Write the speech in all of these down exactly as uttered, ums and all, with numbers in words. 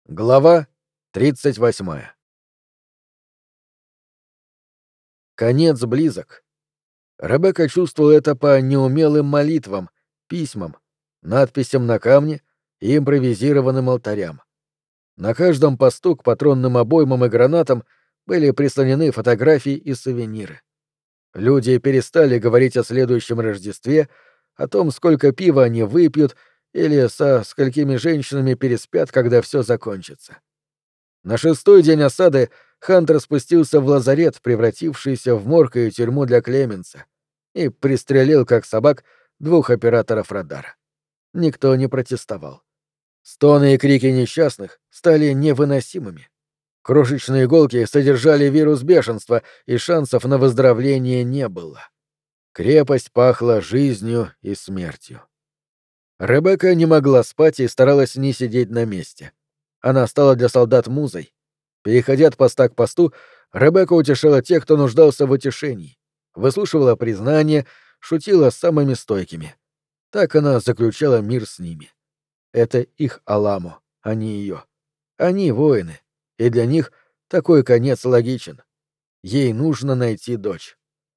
Глава тридцать восьмая. Конец близок. Ребекка чувствовала это по неумелым молитвам, письмам, надписям на камне и импровизированным алтарям. На каждом посту к патронным обоймам и гранатам были прислонены фотографии и сувениры. Люди перестали говорить о следующем Рождестве, о том, сколько пива они выпьют или со сколькими женщинами переспят, когда все закончится. На шестой день осады Хантер спустился в лазарет, превратившийся в морг и тюрьму для Клеменса, и пристрелил, как собак, двух операторов радара. Никто не протестовал. Стоны и крики несчастных стали невыносимыми. Крошечные иголки содержали вирус бешенства, и шансов на выздоровление не было. Крепость пахла жизнью и смертью. Ребекка не могла спать и старалась не сидеть на месте. Она стала для солдат музой. Переходя от поста к посту, Ребекка утешала тех, кто нуждался в утешении, выслушивала признания, шутила с самыми стойкими. Так она заключала мир с ними. Это их Аламо, а не ее. Они воины, и для них такой конец логичен. Ей нужно найти дочь.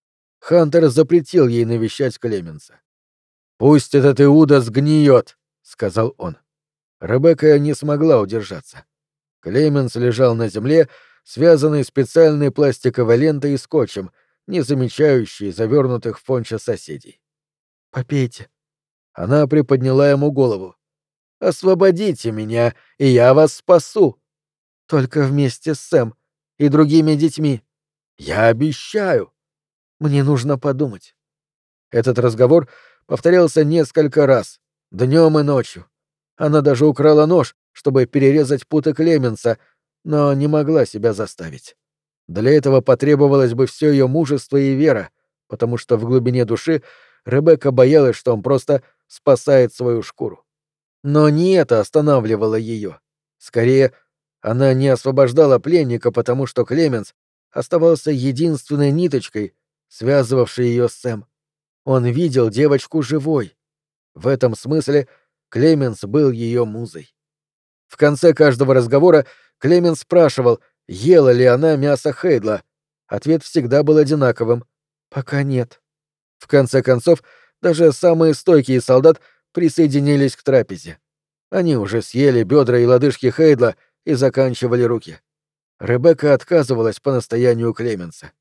Хантер запретил ей навещать Клеменса. «Пусть этот Иуда сгниет», — сказал он. Ребекка не смогла удержаться. Клеменс лежал на земле, связанный специальной пластиковой лентой и скотчем, не замечающий завернутых в пончо соседей. «Попейте». Она приподняла ему голову. «Освободите меня, и я вас спасу». «Только вместе с Сэм и другими детьми». «Я обещаю». «Мне нужно подумать». Этот разговор повторялся несколько раз, днем и ночью. Она даже украла нож, чтобы перерезать путы Клеменса, но не могла себя заставить. Для этого потребовалось бы все ее мужество и вера, потому что в глубине души Ребекка боялась, что он просто спасает свою шкуру. Но не это останавливало ее. Скорее, она не освобождала пленника, потому что Клеменс оставался единственной ниточкой, связывавшей ее с Сэм. Он видел девочку живой. В этом смысле Клеменс был ее музой. В конце каждого разговора Клеменс спрашивал, ела ли она мясо Хейдла. Ответ всегда был одинаковым. «Пока нет». В конце концов, даже самые стойкие солдат присоединились к трапезе. Они уже съели бедра и лодыжки Хейдла и заканчивали руки. Ребекка отказывалась по настоянию Клеменса.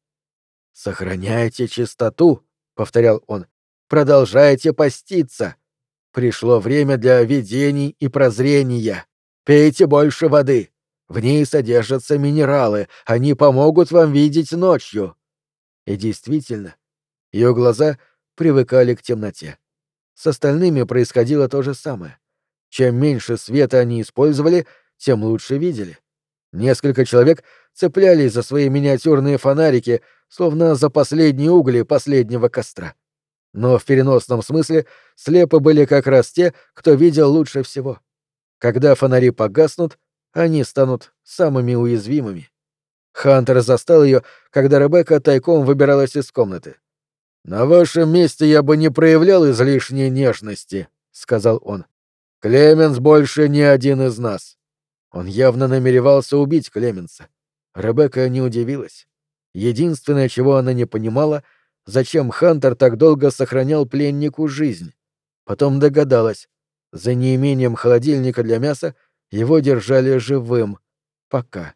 «Сохраняйте чистоту», — повторял он. «Продолжайте поститься. Пришло время для видений и прозрения. Пейте больше воды. В ней содержатся минералы, они помогут вам видеть ночью». И действительно, ее глаза привыкали к темноте. С остальными происходило то же самое. Чем меньше света они использовали, тем лучше видели. Несколько человек цеплялись за свои миниатюрные фонарики, словно за последние угли последнего костра. Но в переносном смысле слепы были как раз те, кто видел лучше всего. Когда фонари погаснут, они станут самыми уязвимыми. Хантер застал ее, когда Ребекка тайком выбиралась из комнаты. «На вашем месте я бы не проявлял излишней нежности», — сказал он. «Клеменс больше не один из нас». Он явно намеревался убить Клеменса. Ребекка не удивилась. Единственное, чего она не понимала, зачем Хантер так долго сохранял пленнику жизнь. Потом догадалась. За неимением холодильника для мяса его держали живым. Пока.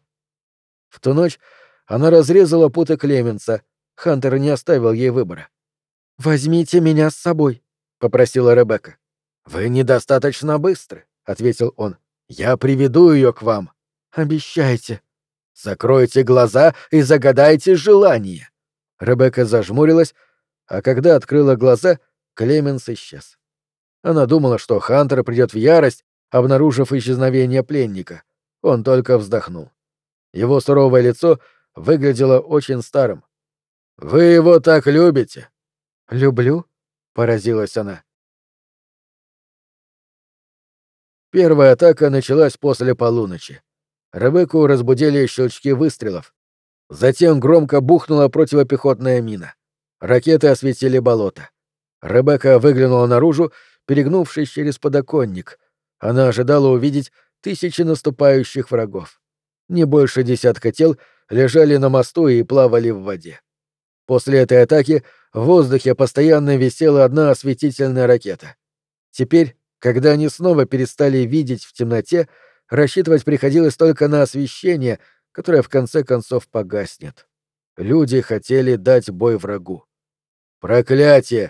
В ту ночь она разрезала путы Клеменса. Хантер не оставил ей выбора. «Возьмите меня с собой», — попросила Ребекка. «Вы недостаточно быстры», — ответил он. «Я приведу ее к вам». «Обещайте». «Закройте глаза и загадайте желание». Ребекка зажмурилась, а когда открыла глаза, Клеменс исчез. Она думала, что Хантер придет в ярость, обнаружив исчезновение пленника. Он только вздохнул. Его суровое лицо выглядело очень старым. «Вы его так любите?» «Люблю?» — поразилась она. Первая атака началась после полуночи. Ребекку разбудили щелчки выстрелов. Затем громко бухнула противопехотная мина. Ракеты осветили болото. Ребекка выглянула наружу, перегнувшись через подоконник. Она ожидала увидеть тысячи наступающих врагов. Не больше десятка тел лежали на мосту и плавали в воде. После этой атаки в воздухе постоянно висела одна осветительная ракета. Теперь, когда они снова перестали видеть в темноте, рассчитывать приходилось только на освещение, которое в конце концов погаснет. Люди хотели дать бой врагу. Проклятие!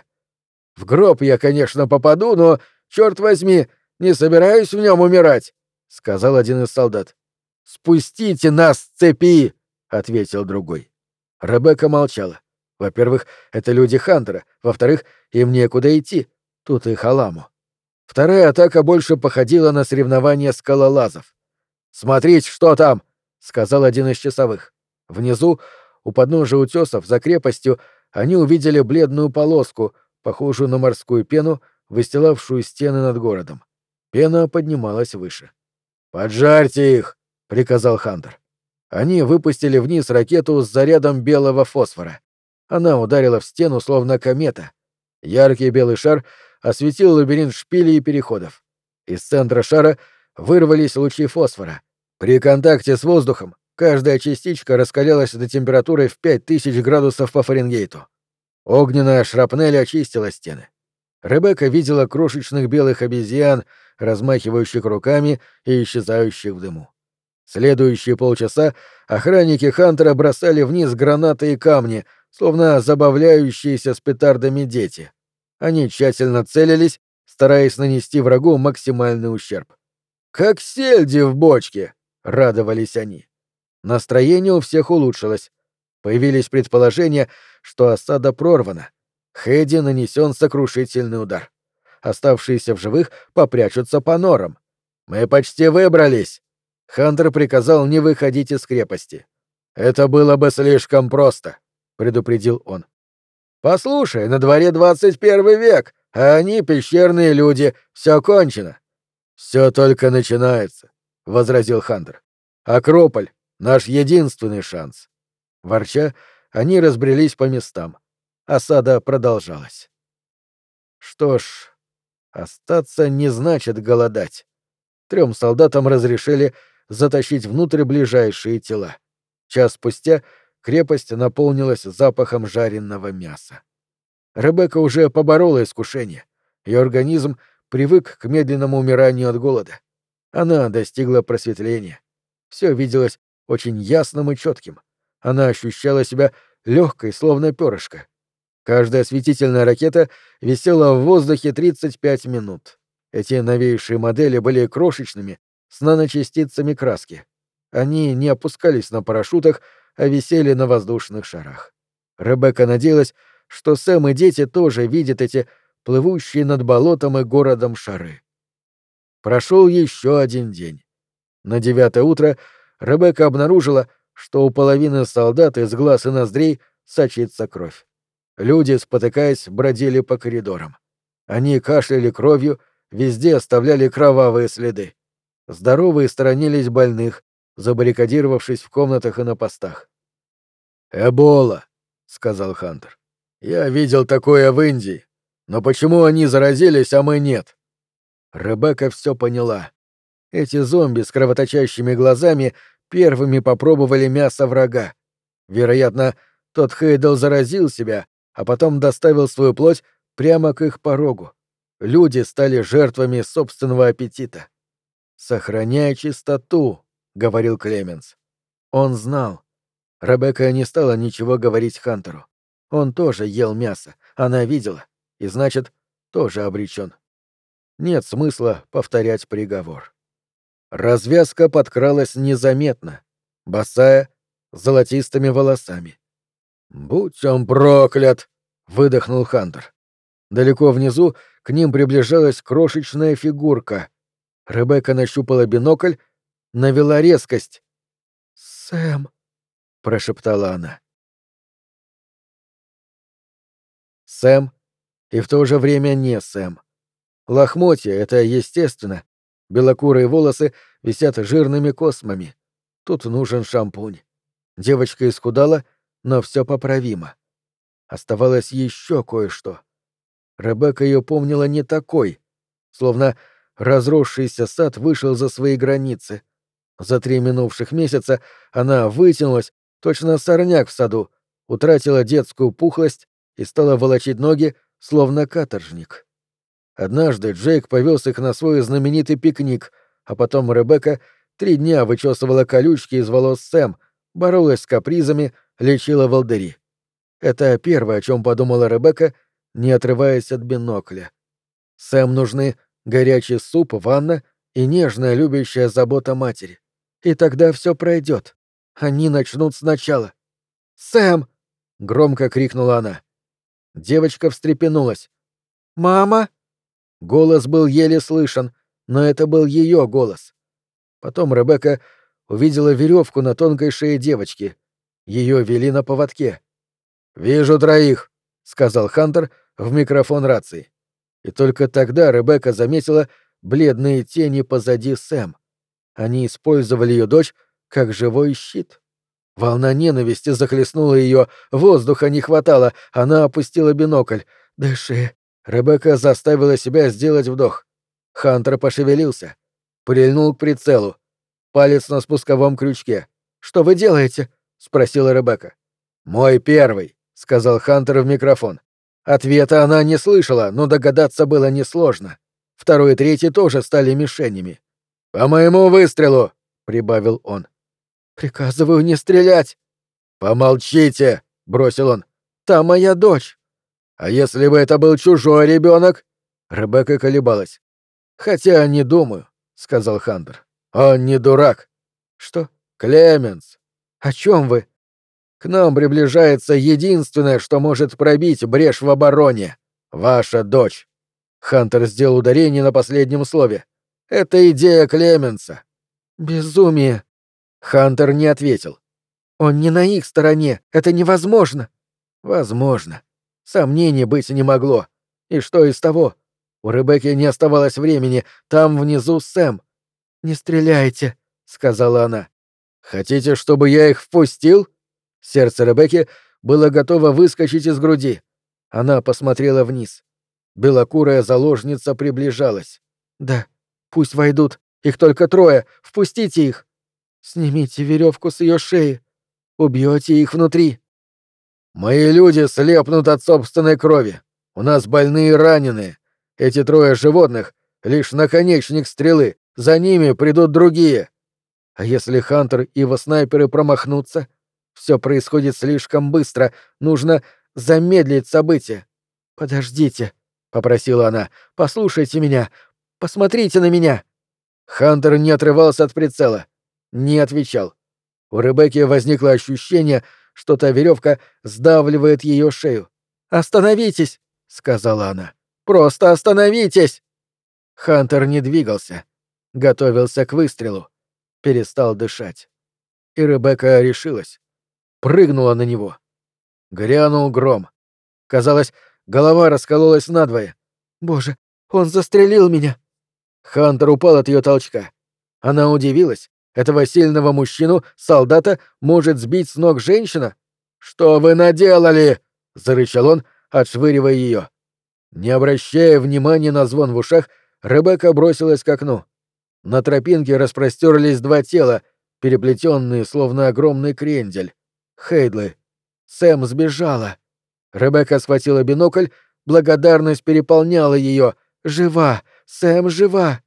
В гроб я, конечно, попаду, но, черт возьми, не собираюсь в нем умирать, — сказал один из солдат. «Спустите нас с цепи!» — ответил другой. Ребекка молчала. Во-первых, это люди Хантера. Во-вторых, им некуда идти. Тут их Аламу. Вторая атака больше походила на соревнование скалолазов. «Смотрите, что там!» — сказал один из часовых. Внизу, у подножия утесов, за крепостью, они увидели бледную полоску, похожую на морскую пену, выстилавшую стены над городом. Пена поднималась выше. «Поджарьте их!» — приказал Хантер. Они выпустили вниз ракету с зарядом белого фосфора. Она ударила в стену, словно комета. Яркий белый шар осветил лабиринт шпилей и переходов. Из центра шара вырвались лучи фосфора. При контакте с воздухом каждая частичка раскалялась до температуры в пять тысяч градусов по Фаренгейту. Огненная шрапнель очистила стены. Ребекка видела крошечных белых обезьян, размахивающих руками и исчезающих в дыму. Следующие полчаса охранники Хантера бросали вниз гранаты и камни, словно забавляющиеся с петардами дети. Они тщательно целились, стараясь нанести врагу максимальный ущерб. «Как сельди в бочке!» — радовались они. Настроение у всех улучшилось. Появились предположения, что осада прорвана. Хэдди нанесен сокрушительный удар. Оставшиеся в живых попрячутся по норам. «Мы почти выбрались!» Хантер приказал не выходить из крепости. «Это было бы слишком просто», — предупредил он. «Послушай, на дворе двадцать первый век, а они пещерные люди, все кончено». «Все только начинается», — возразил Хантер. «Акрополь — наш единственный шанс». Ворча, они разбрелись по местам. Осада продолжалась. Что ж, остаться не значит голодать. Трем солдатам разрешили затащить внутрь ближайшие тела. Час спустя крепость наполнилась запахом жареного мяса. Ребекка уже поборола искушение. Ее организм привык к медленному умиранию от голода. Она достигла просветления. Все виделось очень ясным и четким. Она ощущала себя легкой, словно перышко. Каждая осветительная ракета висела в воздухе тридцать пять минут. Эти новейшие модели были крошечными, с наночастицами краски. Они не опускались на парашютах, а висели на воздушных шарах. Ребекка надеялась, что Сэм и дети тоже видят эти плывущие над болотом и городом шары. Прошел еще один день. На девятое утро Ребекка обнаружила, что у половины солдат из глаз и ноздрей сочится кровь. Люди, спотыкаясь, бродили по коридорам. Они кашляли кровью, везде оставляли кровавые следы. Здоровые сторонились больных, забаррикадировавшись в комнатах и на постах. «Эбола», — сказал Хантер. «Я видел такое в Индии. Но почему они заразились, а мы нет?» Ребекка все поняла. Эти зомби с кровоточащими глазами первыми попробовали мясо врага. Вероятно, тот Хейдл заразил себя, а потом доставил свою плоть прямо к их порогу. Люди стали жертвами собственного аппетита. «Сохраняй чистоту», — говорил Клеменс. Он знал. Ребекка не стала ничего говорить Хантеру. Он тоже ел мясо, она видела, и, значит, тоже обречен. Нет смысла повторять приговор. Развязка подкралась незаметно, босая, с золотистыми волосами. «Будь он проклят!» — выдохнул Хантер. Далеко внизу к ним приближалась крошечная фигурка. Ребекка нащупала бинокль, навела резкость. «Сэм!» — прошептала она. Сэм и в то же время не Сэм. Лохмотья — это естественно. Белокурые волосы висят жирными космами. Тут нужен шампунь. Девочка исхудала, но все поправимо. Оставалось еще кое-что. Ребекка ее помнила не такой, словно разросшийся сад вышел за свои границы. За три минувших месяца она вытянулась, точно сорняк в саду, утратила детскую пухлость и стала волочить ноги, словно каторжник. Однажды Джейк повез их на свой знаменитый пикник, а потом Ребекка три дня вычесывала колючки из волос Сэм, боролась с капризами, лечила волдыри. Это первое, о чем подумала Ребекка, не отрываясь от бинокля. Сэм нужны горячий суп, ванна и нежная любящая забота матери. И тогда все пройдет. Они начнут сначала. «Сэм!» — громко крикнула она. Девочка встрепенулась. «Мама!» Голос был еле слышен, но это был ее голос. Потом Ребекка увидела веревку на тонкой шее девочки. Ее вели на поводке. «Вижу троих», — сказал Хантер в микрофон рации. И только тогда Ребекка заметила бледные тени позади Сэм. Они использовали ее дочь как живой щит. Волна ненависти захлестнула ее, воздуха не хватало, она опустила бинокль. «Дыши». Ребекка заставила себя сделать вдох. Хантер пошевелился. Прильнул к прицелу. Палец на спусковом крючке. «Что вы делаете?» — спросила Ребекка. «Мой первый», — сказал Хантер в микрофон. Ответа она не слышала, но догадаться было несложно. Второй и третий тоже стали мишенями. «По моему выстрелу!» — прибавил он. «Приказываю не стрелять!» «Помолчите!» — бросил он. «Та моя дочь!» «А если бы это был чужой ребенок?» Ребекка колебалась. «Хотя не думаю», — сказал Хантер. «Он не дурак». «Что?» «Клеменс». «О чем вы?» «К нам приближается единственное, что может пробить брешь в обороне. Ваша дочь». Хантер сделал ударение на последнем слове. «Это идея Клеменса». «Безумие». Хантер не ответил. «Он не на их стороне. Это невозможно». «Возможно. Сомнений быть не могло. И что из того? У Ребекки не оставалось времени. Там внизу Сэм». «Не стреляйте», — сказала она. «Хотите, чтобы я их впустил?» Сердце Ребекки было готово выскочить из груди. Она посмотрела вниз. Белокурая заложница приближалась. «Да, пусть войдут. Их только трое. Впустите их. Снимите веревку с ее шеи. Убьете их внутри». «Мои люди слепнут от собственной крови. У нас больные и раненые. Эти трое животных — лишь наконечник стрелы. За ними придут другие. А если Хантер и его снайперы промахнутся? Все происходит слишком быстро. Нужно замедлить события. «Подождите», — попросила она. «Послушайте меня. Посмотрите на меня». Хантер не отрывался от прицела. Не отвечал. У Ребекки возникло ощущение, что та веревка сдавливает ее шею. «Остановитесь!» — сказала она. «Просто остановитесь!» Хантер не двигался. Готовился к выстрелу. Перестал дышать. И Ребекка решилась. Прыгнула на него. Грянул гром. Казалось, голова раскололась надвое. «Боже, он застрелил меня!» Хантер упал от ее толчка. Она удивилась. Этого сильного мужчину, солдата, может сбить с ног женщина? «Что вы наделали?» — зарычал он, отшвыривая ее. Не обращая внимания на звон в ушах, Ребекка бросилась к окну. На тропинке распростерлись два тела, переплетенные, словно огромный крендель. Хейдлы. Сэм сбежала. Ребекка схватила бинокль, благодарность переполняла ее. «Жива! Сэм жива!»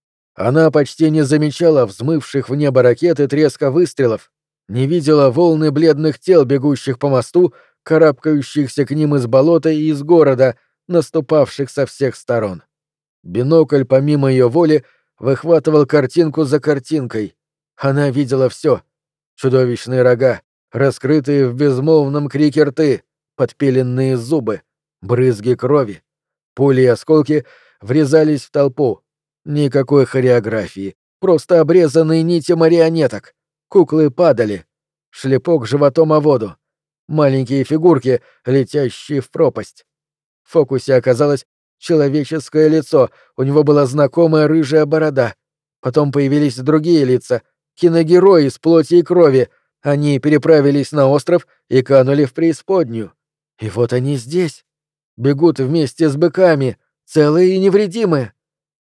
Она почти не замечала взмывших в небо ракет и треска выстрелов, не видела волны бледных тел, бегущих по мосту, карабкающихся к ним из болота и из города, наступавших со всех сторон. Бинокль, помимо ее воли, выхватывал картинку за картинкой. Она видела все: чудовищные рога, раскрытые в безмолвном крике рты, подпиленные зубы, брызги крови. Пули и осколки врезались в толпу. Никакой хореографии, просто обрезанные нити марионеток. Куклы падали. Шлепок животом о воду. Маленькие фигурки, летящие в пропасть. В фокусе оказалось человеческое лицо, у него была знакомая рыжая борода. Потом появились другие лица, киногерои из плоти и крови. Они переправились на остров и канули в преисподнюю. И вот они здесь. Бегут вместе с быками, целые и невредимые.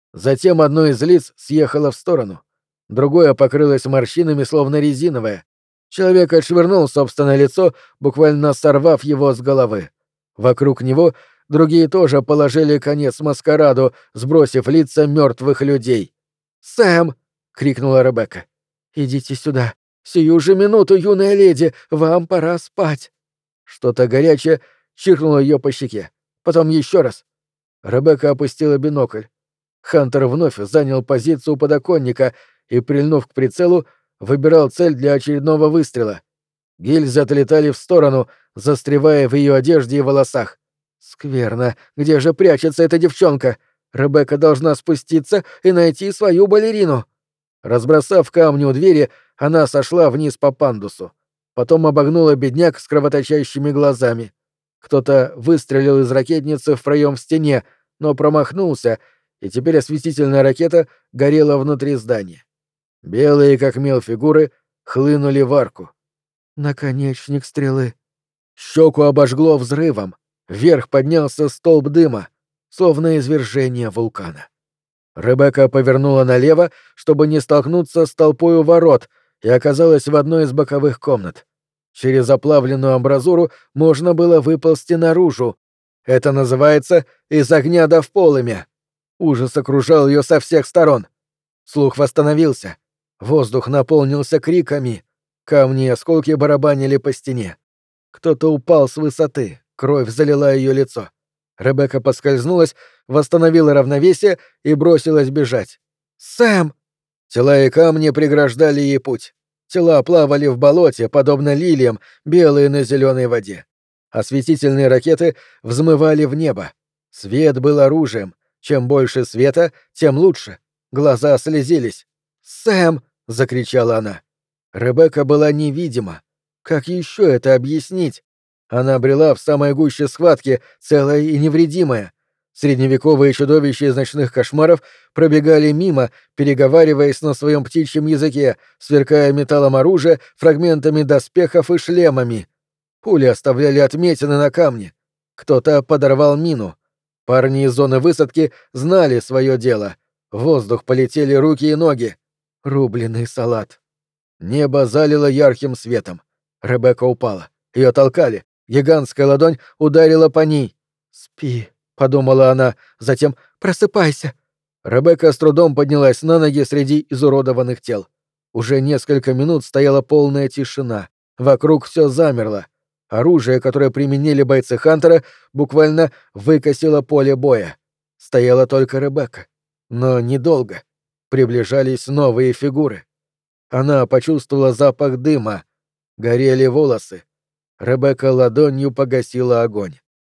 Затем одно из лиц съехало в сторону. Другое покрылось морщинами, словно резиновое. Человек отшвырнул собственное лицо, буквально сорвав его с головы. Вокруг него другие тоже положили конец маскараду, сбросив лица мертвых людей. «Сэм!» — крикнула Ребекка. «Идите сюда. Сию же минуту, юная леди, вам пора спать». Что-то горячее чиркнуло ее по щеке. Потом еще раз. Ребекка опустила бинокль. Хантер вновь занял позицию у подоконника и, прильнув к прицелу, выбирал цель для очередного выстрела. Гильзы отлетали в сторону, застревая в ее одежде и волосах. «Скверно. Где же прячется эта девчонка? Ребекка должна спуститься и найти свою балерину». Разбросав камни у двери, она сошла вниз по пандусу. Потом обогнула бедняк с кровоточащими глазами. Кто-то выстрелил из ракетницы в проем в стене, но промахнулся, и теперь осветительная ракета горела внутри здания. Белые, как мел, фигуры хлынули в арку. Наконечник стрелы. Щеку обожгло взрывом. Вверх поднялся столб дыма, словно извержение вулкана. Ребекка повернула налево, чтобы не столкнуться с толпой у ворот, и оказалась в одной из боковых комнат. Через оплавленную амбразуру можно было выползти наружу. Это называется «из огня до вполымя». Ужас окружал ее со всех сторон. Слух восстановился. Воздух наполнился криками. Камни и осколки барабанили по стене. Кто-то упал с высоты, кровь залила ее лицо. Ребекка поскользнулась, восстановила равновесие и бросилась бежать. «Сэм!» Тела и камни преграждали ей путь. Тела плавали в болоте, подобно лилиям, белые на зеленой воде. Осветительные ракеты взмывали в небо. Свет был оружием. Чем больше света, тем лучше. Глаза слезились. «Сэм!» — закричала она. Ребекка была невидима. Как еще это объяснить? Она брела в самой гуще схватки, целая и невредимая. Средневековые чудовища из ночных кошмаров пробегали мимо, переговариваясь на своем птичьем языке, сверкая металлом оружия, фрагментами доспехов и шлемами. Пули оставляли отметины на камне. Кто-то подорвал мину. Парни из зоны высадки знали свое дело. В воздух полетели руки и ноги. Рубленый салат. Небо залило ярким светом. Ребекка упала. Ее толкали. Гигантская ладонь ударила по ней. «Спи», — подумала она, затем «просыпайся». Ребекка с трудом поднялась на ноги среди изуродованных тел. Уже несколько минут стояла полная тишина. Вокруг все замерло. Оружие, которое применили бойцы Хантера, буквально выкосило поле боя. Стояла только Ребекка. Но недолго. Приближались новые фигуры. Она почувствовала запах дыма. Горели волосы. Ребекка ладонью погасила огонь.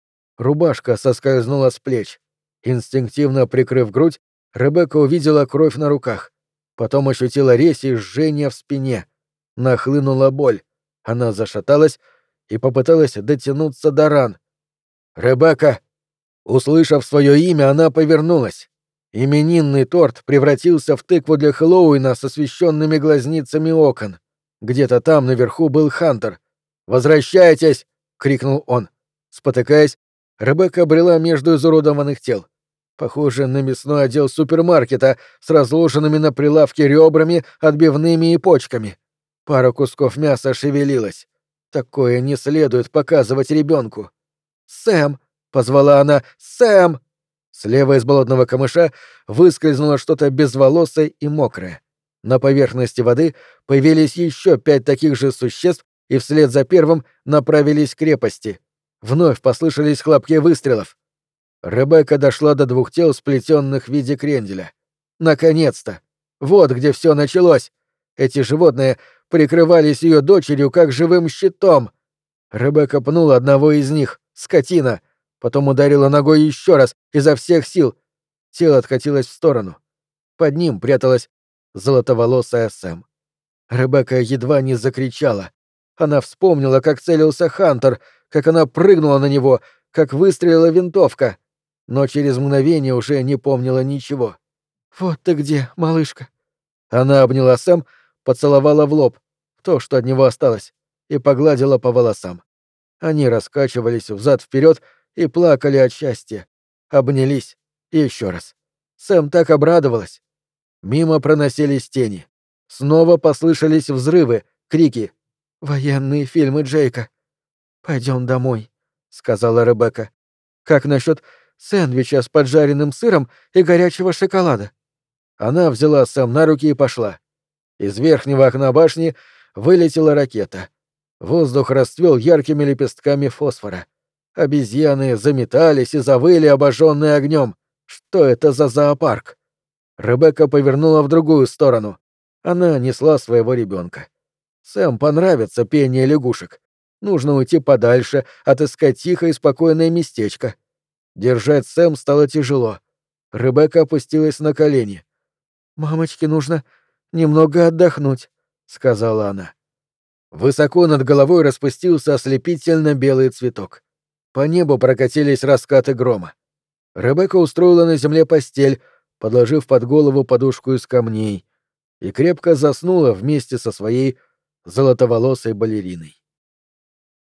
Рубашка соскользнула с плеч. Инстинктивно прикрыв грудь, Ребекка увидела кровь на руках. Потом ощутила резь и жжение в спине. Нахлынула боль. Она зашаталась и попыталась дотянуться до ран. «Ребекка!» Услышав свое имя, она повернулась. Именинный торт превратился в тыкву для Хэллоуина с освещенными глазницами окон. Где-то там наверху был Хантер. «Возвращайтесь!» — крикнул он. Спотыкаясь, Ребекка брела между изуродованных тел. Похоже на мясной отдел супермаркета с разложенными на прилавке ребрами, отбивными и почками. Пара кусков мяса шевелилась. Такое не следует показывать ребенку. «Сэм!» — позвала она. «Сэм!» Слева из болотного камыша выскользнуло что-то безволосое и мокрое. На поверхности воды появились еще пять таких же существ и вслед за первым направились к крепости. Вновь послышались хлопки выстрелов. Ребекка дошла до двух тел, сплетенных в виде кренделя. Наконец-то! Вот где все началось! Эти животные прикрывались ее дочерью как живым щитом. Ребекка пнула одного из них, скотина, потом ударила ногой еще раз, изо всех сил. Тело откатилось в сторону. Под ним пряталась золотоволосая Сэм. Ребекка едва не закричала. Она вспомнила, как целился Хантер, как она прыгнула на него, как выстрелила винтовка, но через мгновение уже не помнила ничего. «Вот ты где, малышка!» Она обняла Сэм, поцеловала в лоб, то, что от него осталось, и погладила по волосам. Они раскачивались взад-вперед и плакали от счастья. Обнялись еще раз. Сэм так обрадовалась. Мимо проносились тени. Снова послышались взрывы, крики. «Военные фильмы Джейка». «Пойдем домой», — сказала Ребекка. «Как насчет сэндвича с поджаренным сыром и горячего шоколада?» Она взяла Сэм на руки и пошла. Из верхнего окна башни вылетела ракета. Воздух расцвел яркими лепестками фосфора. Обезьяны заметались и завыли, обожженные огнем. Что это за зоопарк? Ребекка повернула в другую сторону. Она несла своего ребенка. Сэм понравится пение лягушек. Нужно уйти подальше, отыскать тихое и спокойное местечко. Держать Сэм стало тяжело. Ребекка опустилась на колени. «Мамочке нужно немного отдохнуть», — сказала она. Высоко над головой распустился ослепительно белый цветок. По небу прокатились раскаты грома. Ребекка устроила на земле постель, подложив под голову подушку из камней, и крепко заснула вместе со своей золотоволосой балериной.